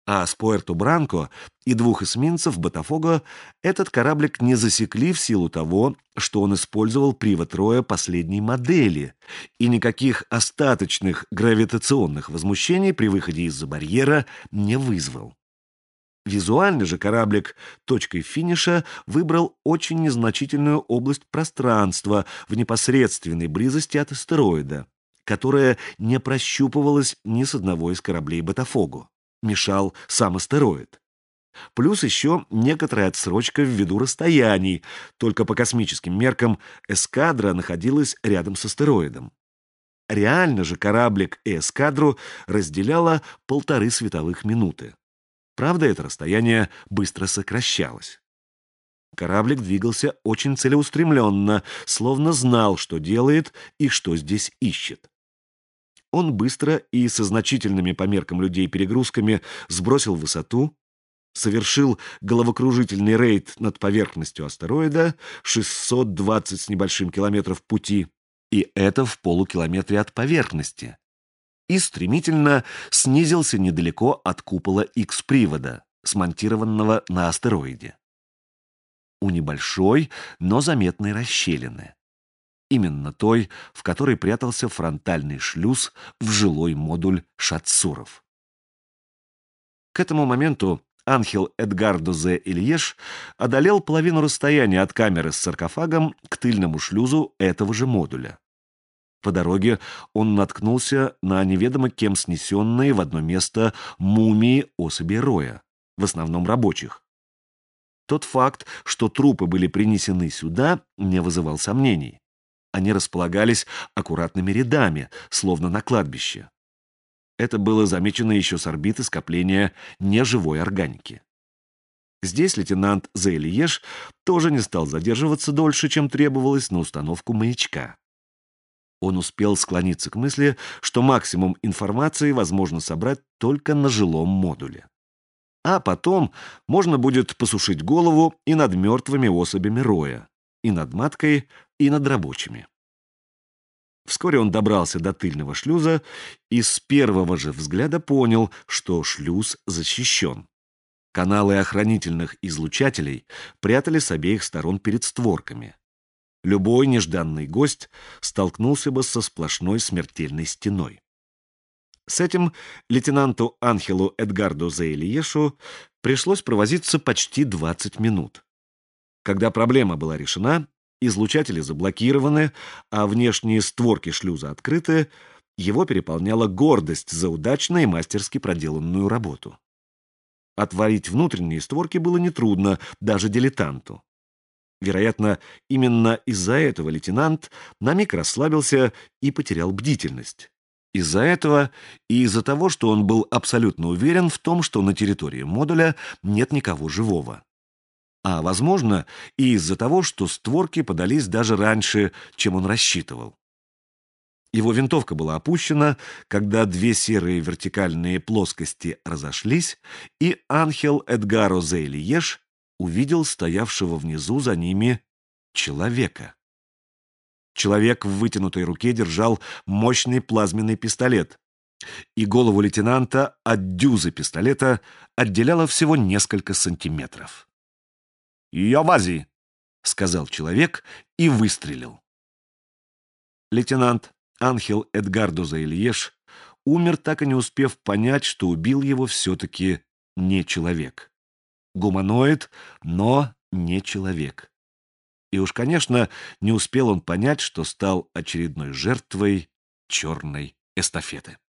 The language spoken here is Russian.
А с Пуэрто-Бранко и двух эсминцев Ботафого этот кораблик не засекли в силу того, что он использовал привод Роя последней модели, и никаких остаточных гравитационных возмущений при выходе из-за барьера не вызвал. Визуально же кораблик точкой финиша выбрал очень незначительную область пространства в непосредственной близости от астероида, которая не прощупывалась ни с одного из кораблей Ботафого. Мешал сам астероид. Плюс еще некоторая отсрочка ввиду расстояний, только по космическим меркам эскадра находилась рядом с астероидом. Реально же кораблик и эскадру разделяло 1,5 световых минуты. Правда, это расстояние быстро сокращалось. Кораблик двигался очень целеустремленно, словно знал, что делает и что здесь ищет. Он быстро и со значительными по меркам людей перегрузками сбросил высоту, совершил головокружительный рейд над поверхностью астероида, 620 с небольшим километров пути, и это в полукилометре от поверхности, и стремительно снизился недалеко от купола X-привода, смонтированного на астероиде. У небольшой, но заметной расщелины. Именно той, в которой прятался фронтальный шлюз в жилой модуль Шатсуров. К этому моменту Анхел Эдгардо Зе Ильеш одолел половину расстояния от камеры с саркофагом к тыльному шлюзу этого же модуля. По дороге он наткнулся на неведомо кем снесенные в одно место мумии особей Роя, в основном рабочих. Тот факт, что трупы были принесены сюда, не вызывал сомнений. Они располагались аккуратными рядами, словно на кладбище. Это было замечено еще с орбиты скопления неживой органики. Здесь лейтенант Зе Ильеш тоже не стал задерживаться дольше, чем требовалось на установку маячка. Он успел склониться к мысли, что максимум информации возможно собрать только на жилом модуле. А потом можно будет посушить голову и над мертвыми особями Роя, и над маткой, и над рабочими. Вскоре он добрался до тыльного шлюза и с первого же взгляда понял, что шлюз защищен. Каналы охранительных излучателей прятали с обеих сторон перед створками. Любой нежданный гость столкнулся бы со сплошной смертельной стеной. С этим лейтенанту Анхелу Эдгардо Зе Ильешу пришлось провозиться почти 20 минут. Когда проблема была решена, излучатели заблокированы, а внешние створки шлюза открыты, его переполняла гордость за удачно и мастерски проделанную работу. Отворить внутренние створки было нетрудно, даже дилетанту. Вероятно, именно из-за этого лейтенант на миг расслабился и потерял бдительность. Из-за этого и из-за того, что он был абсолютно уверен в том, что на территории модуля нет никого живого. А, возможно, и из-за того, что створки подались даже раньше, чем он рассчитывал. Его винтовка была опущена, когда две серые вертикальные плоскости разошлись, и Анхел Эдгаро Зе Ильеш увидел стоявшего внизу за ними человека. Человек в вытянутой руке держал мощный плазменный пистолет, и голову лейтенанта от дюзы пистолета отделяло всего несколько сантиметров. «Йовази!» — сказал человек и выстрелил. Лейтенант Анхел Эдгардо Зе Ильеш умер, так и не успев понять, что убил его все-таки не человек. Гуманоид, но не человек. И уж, конечно, не успел он понять, что стал очередной жертвой черной эстафеты.